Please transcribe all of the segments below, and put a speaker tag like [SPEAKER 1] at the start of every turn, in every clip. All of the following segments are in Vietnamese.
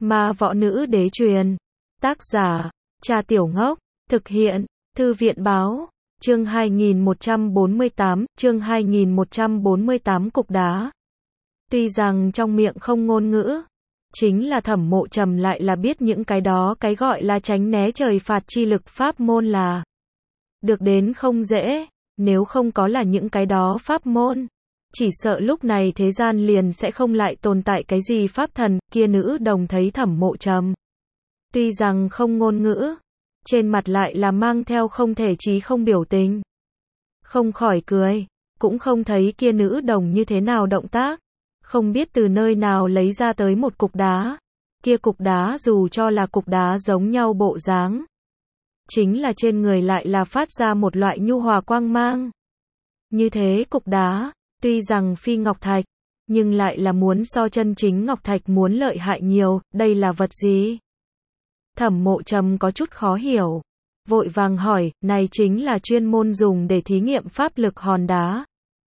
[SPEAKER 1] Ma võ nữ đế truyền. Tác giả, Cha Tiểu Ngốc. Thực hiện, Thư viện báo. Chương 2148, cục đá. Tuy rằng trong miệng không ngôn ngữ, chính là Thẩm Mộ Trầm lại là biết những cái đó cái gọi là tránh né trời phạt chi lực pháp môn là được đến không dễ, nếu không có là những cái đó pháp môn, chỉ sợ lúc này thế gian liền sẽ không lại tồn tại cái gì pháp thần. Kia nữ đồng thấy Thẩm Mộ Trầm, tuy rằng không ngôn ngữ, trên mặt lại là mang theo không thể chí không biểu tình. Không khỏi cười, cũng không thấy kia nữ đồng như thế nào động tác, không biết từ nơi nào lấy ra tới một cục đá. Kia cục đá dù cho là cục đá giống nhau bộ dáng, chính là trên người lại là phát ra một loại nhu hòa quang mang. Như thế cục đá, tuy rằng phi ngọc thạch, nhưng lại là muốn so chân chính ngọc thạch muốn lợi hại nhiều. Đây là vật gì? Thẩm Mộ Trầm có chút khó hiểu, vội vàng hỏi, này chính là chuyên môn dùng để thí nghiệm pháp lực hòn đá.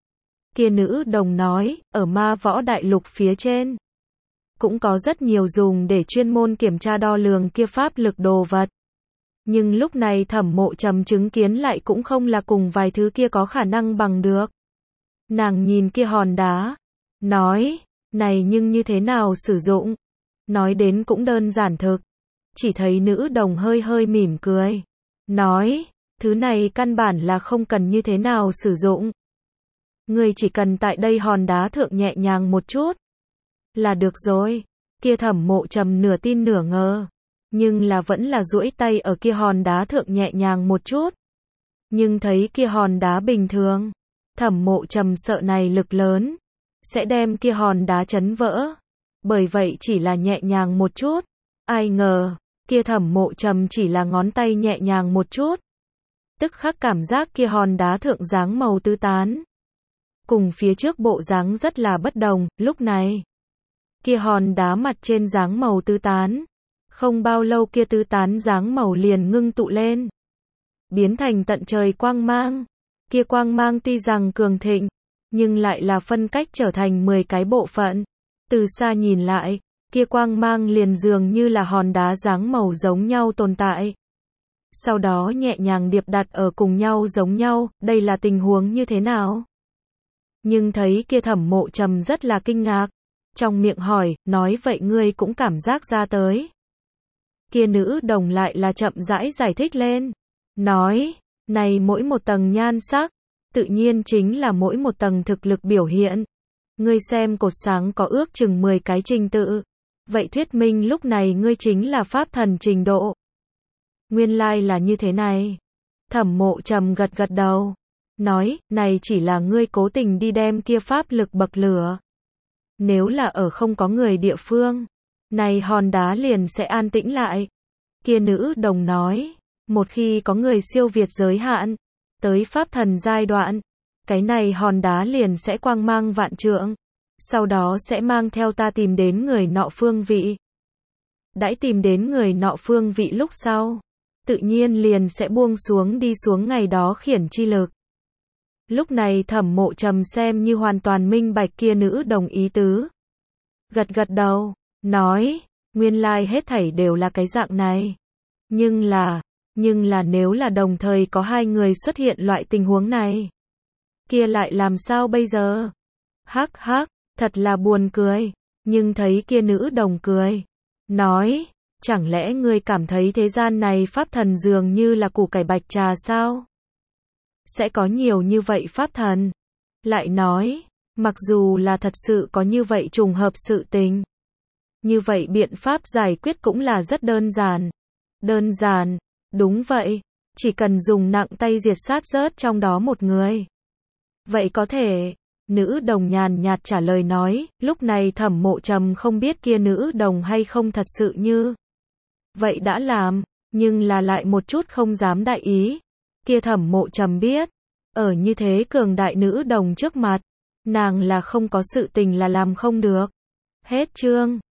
[SPEAKER 1] Kia nữ đồng nói, ở Ma Võ Đại Lục phía trên, cũng có rất nhiều dùng để chuyên môn kiểm tra đo lường kia pháp lực đồ vật. Nhưng lúc này Thẩm Mộ Trầm chứng kiến lại cũng không là cùng vài thứ kia có khả năng bằng được. Nàng nhìn kia hòn đá, nói, này nhưng như thế nào sử dụng? Nói đến cũng đơn giản thực. Chỉ thấy nữ đồng hơi hơi mỉm cười, nói, thứ này căn bản là không cần như thế nào sử dụng. Ngươi chỉ cần tại đây hòn đá thượng nhẹ nhàng một chút là được rồi. Kia Thẩm Mộ Trầm nửa tin nửa ngờ, nhưng là vẫn là duỗi tay ở kia hòn đá thượng nhẹ nhàng một chút. Nhưng thấy kia hòn đá bình thường, Thẩm Mộ Trầm sợ này lực lớn sẽ đem kia hòn đá chấn vỡ, bởi vậy chỉ là nhẹ nhàng một chút. Ai ngờ, kia Thẩm Mộ Trầm chỉ là ngón tay nhẹ nhàng một chút, tức khắc cảm giác kia hòn đá thượng dáng màu tứ tán, cùng phía trước bộ dáng rất là bất đồng. Lúc này, kia hòn đá mặt trên dáng màu tứ tán, không bao lâu kia tứ tán dáng màu liền ngưng tụ lên, biến thành tận trời quang mang. Kia quang mang tuy rằng cường thịnh, nhưng lại là phân cách trở thành 10 cái bộ phận. Từ xa nhìn lại, kia quang mang liền dường như là hòn đá dáng màu giống nhau tồn tại, sau đó nhẹ nhàng điệp đặt ở cùng nhau giống nhau. Đây là tình huống như thế nào? Nhưng thấy kia Thẩm Mộ Trầm rất là kinh ngạc, trong miệng hỏi, nói vậy ngươi cũng cảm giác ra tới? Kia nữ đồng lại là chậm rãi giải thích lên, nói, này mỗi một tầng nhan sắc, tự nhiên chính là mỗi một tầng thực lực biểu hiện. Ngươi xem cột sáng có ước chừng 10 cái trình tự, vậy thuyết minh lúc này ngươi chính là pháp thần trình độ. Nguyên lai là như thế này. Thẩm Mộ Trầm gật gật đầu, nói, này chỉ là ngươi cố tình đi đem kia pháp lực bậc lửa. Nếu là ở không có người địa phương, này hòn đá liền sẽ an tĩnh lại. Kia nữ đồng nói, một khi có người siêu việt giới hạn, tới pháp thần giai đoạn, cái này hòn đá liền sẽ quang mang vạn trượng, sau đó sẽ mang theo ta tìm đến người nọ phương vị. Đãi tìm đến người nọ phương vị lúc sau, tự nhiên liền sẽ buông xuống đi xuống ngày đó khiển chi lực. Lúc này Thẩm Mộ Trầm xem như hoàn toàn minh bạch kia nữ đồng ý tứ. Gật gật đầu, nói, nguyên lai hết thảy đều là cái dạng này. Nhưng là nếu là đồng thời có hai người xuất hiện loại tình huống này, kia lại làm sao bây giờ? Hắc hắc, thật là buồn cười. Nhưng thấy kia nữ đồng cười, nói, chẳng lẽ ngươi cảm thấy thế gian này pháp thần dường như là củ cải bạch trà sao? Sẽ có nhiều như vậy pháp thần. Lại nói, mặc dù là thật sự có như vậy trùng hợp sự tình, như vậy biện pháp giải quyết cũng là rất đơn giản. Đơn giản, đúng vậy, chỉ cần dùng nặng tay diệt sát rớt trong đó một người. Vậy có thể, nữ đồng nhàn nhạt trả lời nói. Lúc này Thẩm Mộ Trầm không biết kia nữ đồng hay không thật sự như vậy đã làm, nhưng là lại một chút không dám đại ý. Kia Thẩm Mộ Trầm biết, ở như thế cường đại nữ đồng trước mặt, nàng là không có sự tình là làm không được. Hết chương.